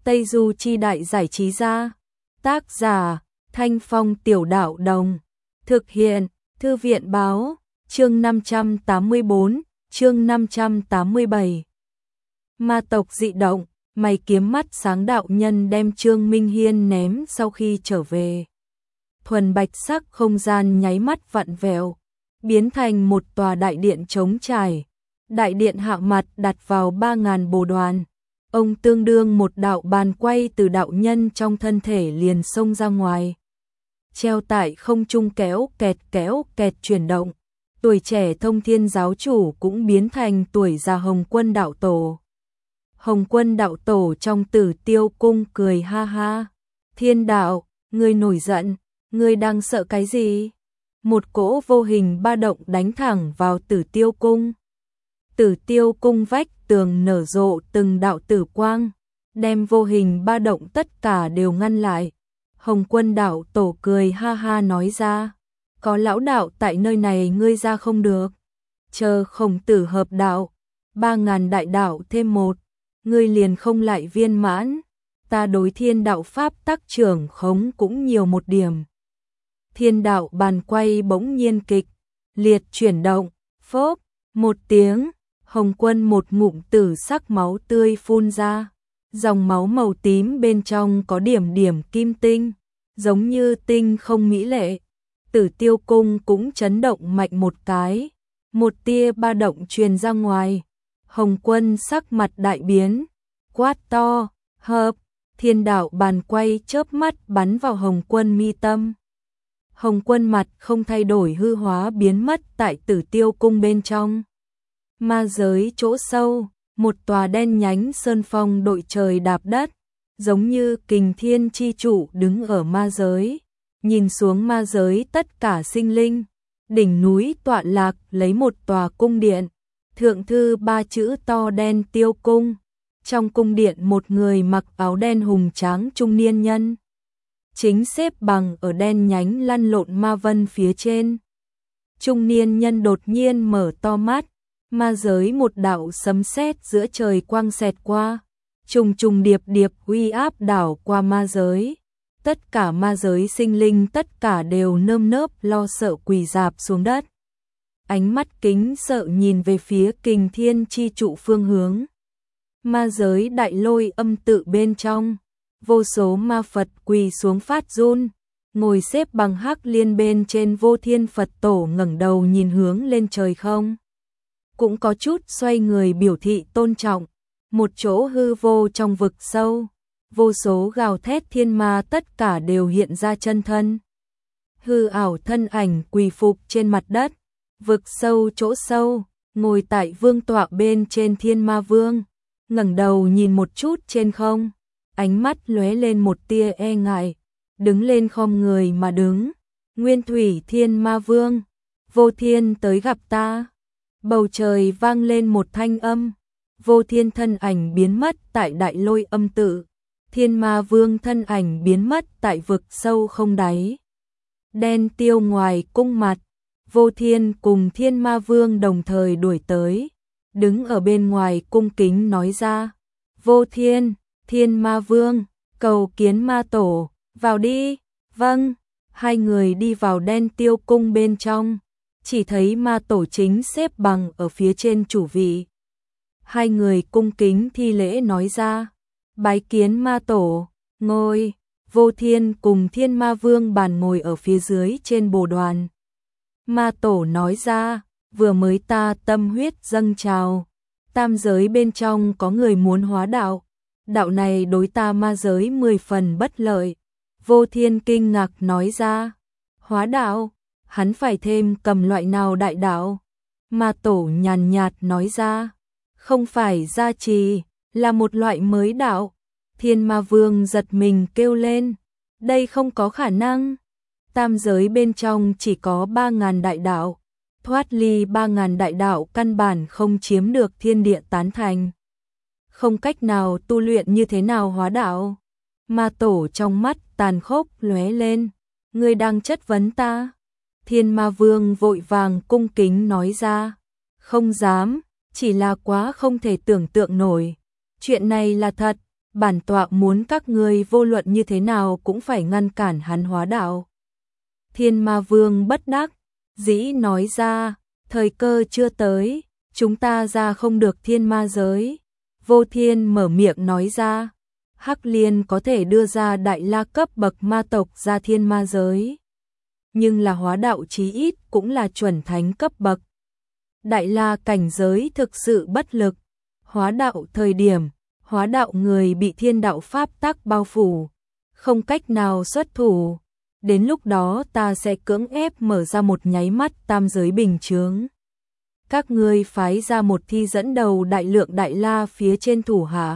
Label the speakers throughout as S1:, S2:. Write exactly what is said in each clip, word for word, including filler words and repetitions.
S1: Tây Du Chi Đại Giải Trí Gia. Tác giả Thanh Phong Tiểu Đạo Đồng. Thực hiện Thư viện Báo. Chương năm trăm tám mươi bốn, chương năm trăm tám mươi bảy. Ma tộc dị động, mày kiếm mắt sáng đạo nhân đem Trương Minh Hiên ném sau khi trở về. Thuần bạch sắc không gian nháy mắt vặn vẹo, biến thành một tòa đại điện trống trải. Đại điện hạ mặt đặt vào ba ngàn bồ đoàn. Ông tương đương một đạo bàn quay từ đạo nhân trong thân thể liền xông ra ngoài. Treo tại không trung kéo kẹt kéo kẹt chuyển động. Tuổi trẻ Thông Thiên giáo chủ cũng biến thành tuổi già Hồng Quân đạo tổ. Hồng Quân đạo tổ trong Tử Tiêu cung cười ha ha. Thiên đạo, ngươi nổi giận, ngươi đang sợ cái gì? Một cỗ vô hình ba động đánh thẳng vào Tử Tiêu cung. Tử Tiêu cung vách tường nở rộ từng đạo tử quang, đem vô hình ba động tất cả đều ngăn lại. Hồng Quân đạo tổ cười ha ha nói ra, có lão đạo tại nơi này ngươi ra không được. Chờ Khổng Tử hợp đạo, ba ngàn đại đạo thêm một, ngươi liền không lại viên mãn. Ta đối thiên đạo pháp tắc trưởng khống cũng nhiều một điểm. Thiên đạo bàn quay bỗng nhiên kịch liệt chuyển động, phốp một tiếng. Hồng Quân một ngụm tử sắc máu tươi phun ra, dòng máu màu tím bên trong có điểm điểm kim tinh, giống như tinh không mỹ lệ. Tử Tiêu cung cũng chấn động mạnh một cái, một tia ba động truyền ra ngoài. Hồng Quân sắc mặt đại biến, quát to, hợp, thiên đạo bàn quay chớp mắt bắn vào Hồng Quân mi tâm. Hồng Quân mặt không thay đổi hư hóa biến mất tại Tử Tiêu cung bên trong. Ma giới chỗ sâu, một tòa đen nhánh sơn phong đội trời đạp đất, giống như Kình Thiên chi chủ đứng ở ma giới, nhìn xuống ma giới tất cả sinh linh. Đỉnh núi tọa lạc lấy một tòa cung điện, thượng thư ba chữ to đen Tiêu cung. Trong cung điện một người mặc áo đen hùng tráng trung niên nhân, chính xếp bằng ở đen nhánh lăn lộn ma vân phía trên. Trung niên nhân đột nhiên mở to mắt. Ma giới một đạo sấm sét giữa trời quang xẹt qua, trùng trùng điệp điệp uy áp đảo qua ma giới. Tất cả ma giới sinh linh tất cả đều nơm nớp lo sợ quỳ rạp xuống đất. Ánh mắt kính sợ nhìn về phía Kình Thiên chi trụ phương hướng. Ma giới đại lôi âm tự bên trong, vô số ma Phật quỳ xuống phát run, ngồi xếp bằng hắc liên bên trên Vô Thiên Phật tổ ngẩng đầu nhìn hướng lên trời không. Cũng có chút xoay người biểu thị tôn trọng. Một chỗ hư vô trong vực sâu, vô số gào thét thiên ma tất cả đều hiện ra chân thân. Hư ảo thân ảnh quỳ phục trên mặt đất. Vực sâu chỗ sâu, ngồi tại vương tọa bên trên Thiên Ma Vương, ngẩng đầu nhìn một chút trên không, ánh mắt lóe lên một tia e ngại, đứng lên khom người mà đứng. Nguyên Thủy Thiên Ma Vương, Vô Thiên tới gặp ta. Bầu trời vang lên một thanh âm, Vô Thiên thân ảnh biến mất tại đại lôi âm tự, Thiên Ma Vương thân ảnh biến mất tại vực sâu không đáy. Đen Tiêu ngoài cung mặt, Vô Thiên cùng Thiên Ma Vương đồng thời đuổi tới, đứng ở bên ngoài cung kính nói ra, Vô Thiên, Thiên Ma Vương, cầu kiến ma tổ, vào đi. Vâng, hai người đi vào Đen Tiêu cung bên trong. Chỉ thấy ma tổ chính xếp bằng ở phía trên chủ vị. Hai người cung kính thi lễ nói ra, bái kiến ma tổ, ngồi. Vô Thiên cùng Thiên Ma Vương bàn ngồi ở phía dưới trên bồ đoàn. Ma tổ nói ra, vừa mới ta tâm huyết dâng trào, tam giới bên trong có người muốn hóa đạo, đạo này đối ta ma giới mười phần bất lợi. Vô Thiên kinh ngạc nói ra, hóa đạo? Hắn phải thêm cầm loại nào đại đạo? Ma tổ nhàn nhạt nói ra, không phải gia trì, là một loại mới đạo. Thiên Ma Vương giật mình kêu lên, đây không có khả năng. Tam giới bên trong chỉ có ba ngàn đại đạo, thoát ly ba ngàn đại đạo căn bản không chiếm được thiên địa tán thành. Không cách nào tu luyện như thế nào hóa đạo? Ma tổ trong mắt tàn khốc lóe lên, ngươi đang chất vấn ta? Thiên Ma Vương vội vàng cung kính nói ra, không dám, chỉ là quá không thể tưởng tượng nổi. Chuyện này là thật, bản tọa muốn các ngươi vô luận như thế nào cũng phải ngăn cản hắn hóa đạo. Thiên Ma Vương bất đắc dĩ nói ra, thời cơ chưa tới, chúng ta ra không được thiên ma giới. Vô Thiên mở miệng nói ra, Hắc Liên có thể đưa ra đại la cấp bậc ma tộc ra thiên ma giới. Nhưng là hóa đạo chí ít cũng là chuẩn thánh cấp bậc. Đại la cảnh giới thực sự bất lực. Hóa đạo thời điểm, hóa đạo người bị thiên đạo pháp tắc bao phủ, không cách nào xuất thủ. Đến lúc đó ta sẽ cưỡng ép mở ra một nháy mắt tam giới bình chướng. Các ngươi phái ra một thi dẫn đầu đại lượng đại la phía trên thủ hạ,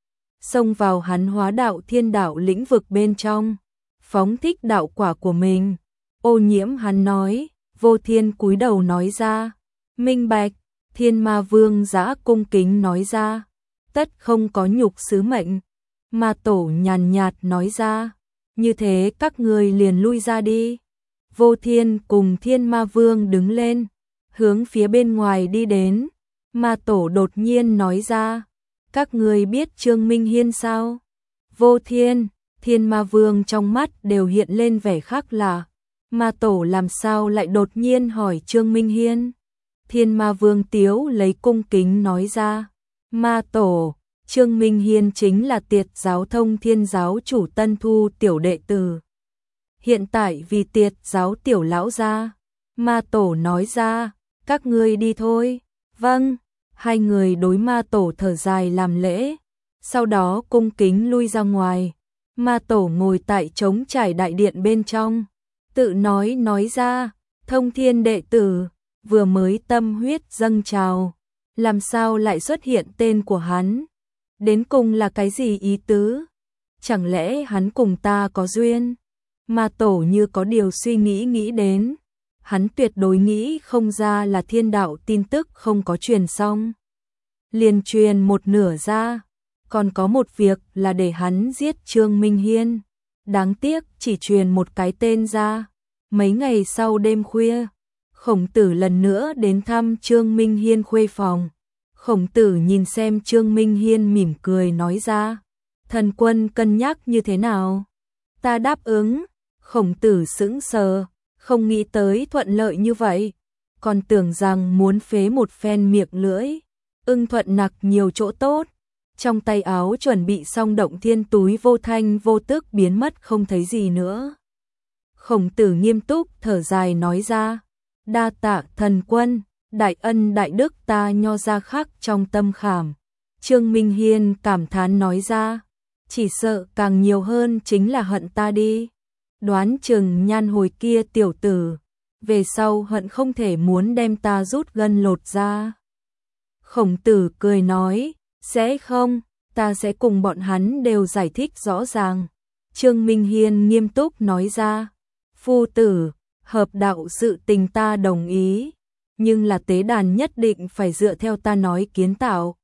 S1: xông vào hắn hóa đạo thiên đạo lĩnh vực bên trong, phóng thích đạo quả của mình. Ô Nhiễm hắn nói. Vô Thiên cúi đầu nói ra, minh bạch. Thiên Ma Vương giã cung kính nói ra, tất không có nhục sứ mệnh. Ma Tổ nhàn nhạt nói ra, như thế các ngươi liền lui ra đi. Vô Thiên cùng Thiên Ma Vương đứng lên, hướng phía bên ngoài đi đến. Ma Tổ đột nhiên nói ra, các ngươi biết Trương Minh Hiên sao? Vô Thiên, Thiên Ma Vương trong mắt đều hiện lên vẻ khác lạ. Ma Tổ làm sao lại đột nhiên hỏi Trương Minh Hiên? Thiên Ma Vương tiếu lấy cung kính nói ra, Ma Tổ, Trương Minh Hiên chính là Tiệt giáo Thông Thiên giáo chủ tân thu tiểu đệ tử. Hiện tại vì Tiệt giáo tiểu lão gia. Ma Tổ nói ra, các ngươi đi thôi. Vâng. Hai người đối Ma Tổ thở dài làm lễ, sau đó cung kính lui ra ngoài. Ma Tổ ngồi tại trống trải đại điện bên trong, tự nói nói ra, Thông Thiên đệ tử, vừa mới tâm huyết dâng trào, làm sao lại xuất hiện tên của hắn? Đến cùng là cái gì ý tứ? Chẳng lẽ hắn cùng ta có duyên? Ma Tổ như có điều suy nghĩ nghĩ đến, hắn tuyệt đối nghĩ không ra là thiên đạo tin tức không có truyền xong. Liền truyền một nửa ra, còn có một việc là để hắn giết Trương Minh Hiên. Đáng tiếc chỉ truyền một cái tên ra. Mấy ngày sau đêm khuya, Khổng Tử lần nữa đến thăm Trương Minh Hiên khuê phòng. Khổng Tử nhìn xem Trương Minh Hiên mỉm cười nói ra, thần quân cân nhắc như thế nào? Ta đáp ứng. Khổng Tử sững sờ, không nghĩ tới thuận lợi như vậy, còn tưởng rằng muốn phế một phen miệng lưỡi. Ưng Thuận nặc nhiều chỗ tốt, trong tay áo chuẩn bị xong động thiên túi vô thanh vô tức biến mất không thấy gì nữa. Khổng Tử nghiêm túc thở dài nói ra, đa tạ thần quân, đại ân đại đức ta nho ra khắc trong tâm khảm. Trương Minh Hiên cảm thán nói ra, chỉ sợ càng nhiều hơn chính là hận ta đi. Đoán chừng Nhan hồi kia tiểu tử, về sau hận không thể muốn đem ta rút gân lột ra. Khổng Tử cười nói, sẽ không, ta sẽ cùng bọn hắn đều giải thích rõ ràng. Trương Minh Hiên nghiêm túc nói ra, phu tử, hợp đạo sự tình ta đồng ý, nhưng là tế đàn nhất định phải dựa theo ta nói kiến tạo.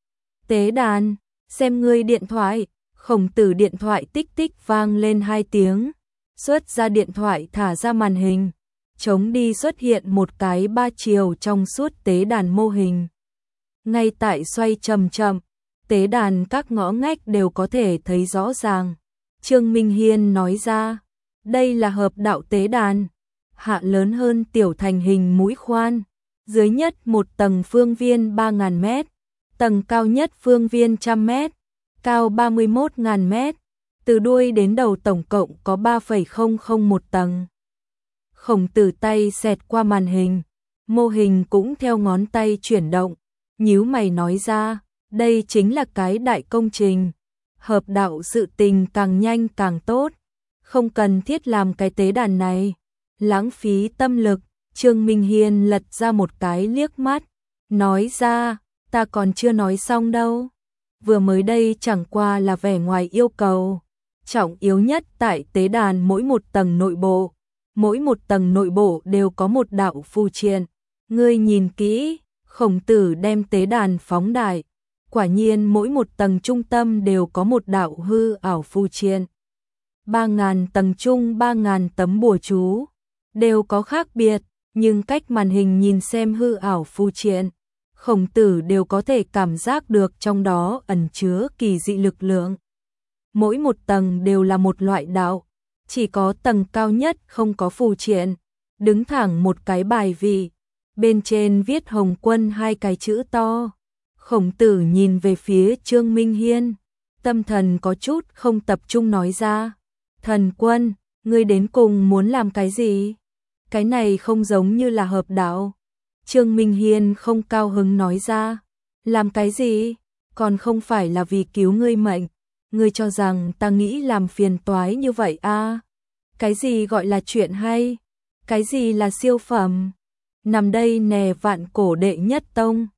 S1: Tế đàn, xem ngươi điện thoại. Khổng Tử điện thoại tích tích vang lên hai tiếng, xuất ra điện thoại thả ra màn hình, chống đi xuất hiện một cái ba chiều trong suốt tế đàn mô hình. Ngay tại xoay chậm chậm, tế đàn các ngõ ngách đều có thể thấy rõ ràng. Trương Minh Hiên nói ra, đây là hợp đạo tế đàn, hạ lớn hơn tiểu thành hình mũi khoan, dưới nhất một tầng phương viên ba nghìn mét, tầng cao nhất phương viên một trăm mét, cao ba mươi mốt nghìn mét, từ đuôi đến đầu tổng cộng có ba phẩy không không một tầng. Khổng Tử tay xẹt qua màn hình, mô hình cũng theo ngón tay chuyển động, nhíu mày nói ra, đây chính là cái đại công trình, hợp đạo sự tình càng nhanh càng tốt, không cần thiết làm cái tế đàn này, lãng phí tâm lực. Trương Minh Hiên lật ra một cái liếc mắt, nói ra, ta còn chưa nói xong đâu, vừa mới đây chẳng qua là vẻ ngoài yêu cầu, trọng yếu nhất tại tế đàn mỗi một tầng nội bộ, mỗi một tầng nội bộ đều có một đạo phù triện, ngươi nhìn kỹ. Khổng Tử đem tế đàn phóng đại, quả nhiên mỗi một tầng trung tâm đều có một đạo hư ảo phù triện. Ba ngàn tầng chung ba ngàn tấm bùa chú, đều có khác biệt, nhưng cách màn hình nhìn xem hư ảo phù triện, Khổng Tử đều có thể cảm giác được trong đó ẩn chứa kỳ dị lực lượng. mỗi một tầng đều là một loại đạo, chỉ có tầng cao nhất không có phù triện, đứng thẳng một cái bài vị, bên trên viết Hồng Quân hai cái chữ to. Khổng Tử nhìn về phía Trương Minh Hiên, tâm thần có chút không tập trung nói ra, thần quân, ngươi đến cùng muốn làm cái gì? Cái này không giống như là hợp đạo. Trương Minh Hiên không cao hứng nói ra, làm cái gì? Còn không phải là vì cứu ngươi mệnh, ngươi cho rằng ta nghĩ làm phiền toái như vậy à? Cái gì gọi là chuyện hay? Cái gì là siêu phẩm? Nằm đây nè vạn cổ đệ nhất tông.